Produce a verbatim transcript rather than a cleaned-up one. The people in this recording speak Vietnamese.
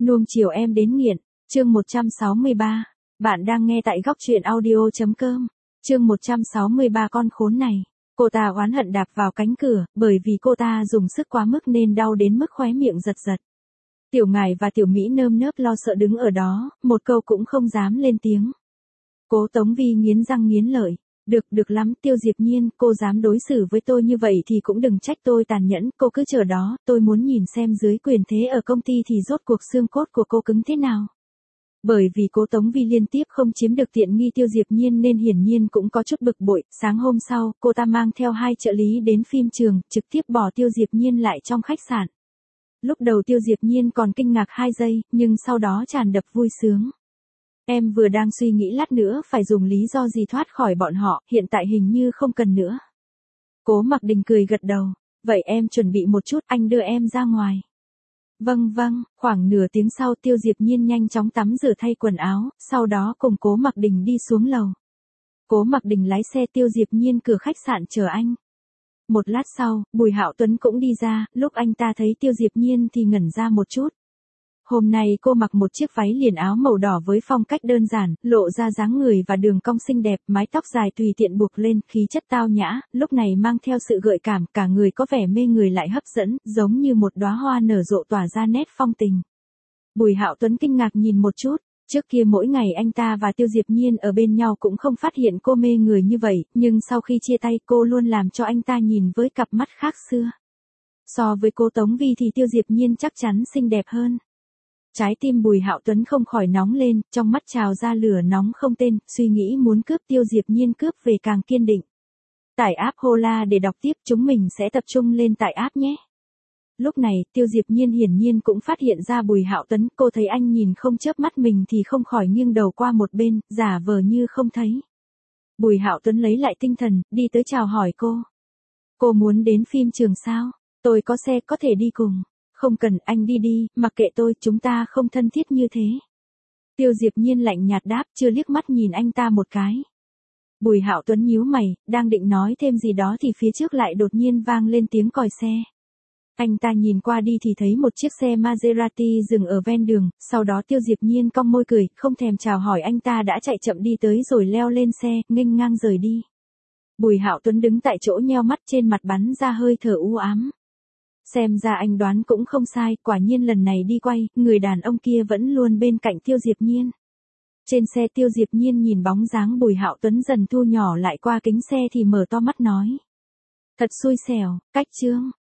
Nuông chiều em đến nghiện, chương một trăm sáu mươi ba. Bạn đang nghe tại góc truyện audio.com. Chương một trăm sáu mươi ba con khốn này. Cô ta oán hận đạp vào cánh cửa, bởi vì cô ta dùng sức quá mức nên đau đến mức khóe miệng giật giật. Tiểu Ngải và Tiểu Mỹ nơm nớp lo sợ đứng ở đó, một câu cũng không dám lên tiếng. Cố Tống Vi nghiến răng nghiến lợi. Được, được lắm, Tiêu Diệp Nhiên, cô dám đối xử với tôi như vậy thì cũng đừng trách tôi tàn nhẫn, cô cứ chờ đó, tôi muốn nhìn xem dưới quyền thế ở công ty thì rốt cuộc xương cốt của cô cứng thế nào. Bởi vì Cố Tống Vi liên tiếp không chiếm được tiện nghi Tiêu Diệp Nhiên nên hiển nhiên cũng có chút bực bội, sáng hôm sau, cô ta mang theo hai trợ lý đến phim trường, trực tiếp bỏ Tiêu Diệp Nhiên lại trong khách sạn. Lúc đầu Tiêu Diệp Nhiên còn kinh ngạc hai giây, nhưng sau đó tràn đập vui sướng. Em vừa đang suy nghĩ lát nữa phải dùng lý do gì thoát khỏi bọn họ, hiện tại hình như không cần nữa. Cố Mặc Đình cười gật đầu. Vậy em chuẩn bị một chút, anh đưa em ra ngoài. Vâng vâng, khoảng nửa tiếng sau Tiêu Diệp Nhiên nhanh chóng tắm rửa thay quần áo, sau đó cùng Cố Mặc Đình đi xuống lầu. Cố Mặc Đình lái xe Tiêu Diệp Nhiên cửa khách sạn chờ anh. Một lát sau, Bùi Hạo Tuấn cũng đi ra, lúc anh ta thấy Tiêu Diệp Nhiên thì ngẩn ra một chút. Hôm nay cô mặc một chiếc váy liền áo màu đỏ với phong cách đơn giản, lộ ra dáng người và đường cong xinh đẹp, mái tóc dài tùy tiện buộc lên, khí chất tao nhã, lúc này mang theo sự gợi cảm, cả người có vẻ mê người lại hấp dẫn, giống như một đóa hoa nở rộ tỏa ra nét phong tình. Bùi Hạo Tuấn kinh ngạc nhìn một chút, trước kia mỗi ngày anh ta và Tiêu Diệp Nhiên ở bên nhau cũng không phát hiện cô mê người như vậy, nhưng sau khi chia tay cô luôn làm cho anh ta nhìn với cặp mắt khác xưa. So với cô Tống Vi thì Tiêu Diệp Nhiên chắc chắn xinh đẹp hơn. Trái tim Bùi Hạo Tuấn không khỏi nóng lên, trong mắt trào ra lửa nóng không tên, suy nghĩ muốn cướp Tiêu Diệp Nhiên cướp về càng kiên định. Tải app Hola để đọc tiếp, chúng mình sẽ tập trung lên tải app nhé. Lúc này, Tiêu Diệp Nhiên hiển nhiên cũng phát hiện ra Bùi Hạo Tuấn, cô thấy anh nhìn không chớp mắt mình thì không khỏi nghiêng đầu qua một bên, giả vờ như không thấy. Bùi Hạo Tuấn lấy lại tinh thần, đi tới chào hỏi cô. Cô muốn đến phim trường sao? Tôi có xe có thể đi cùng. Không cần, anh đi đi, mặc kệ tôi, chúng ta không thân thiết như thế. Tiêu Diệp Nhiên lạnh nhạt đáp, chưa liếc mắt nhìn anh ta một cái. Bùi Hạo Tuấn nhíu mày, đang định nói thêm gì đó thì phía trước lại đột nhiên vang lên tiếng còi xe. Anh ta nhìn qua đi thì thấy một chiếc xe Maserati dừng ở ven đường, sau đó Tiêu Diệp Nhiên cong môi cười, không thèm chào hỏi anh ta đã chạy chậm đi tới rồi leo lên xe, nghênh ngang rời đi. Bùi Hạo Tuấn đứng tại chỗ nheo mắt, trên mặt bắn ra hơi thở u ám. Xem ra anh đoán cũng không sai, quả nhiên lần này đi quay, người đàn ông kia vẫn luôn bên cạnh Tiêu Diệp Nhiên. Trên xe Tiêu Diệp Nhiên nhìn bóng dáng Bùi Hạo Tuấn dần thu nhỏ lại qua kính xe thì mở to mắt nói. Thật xui xẻo, cách chương.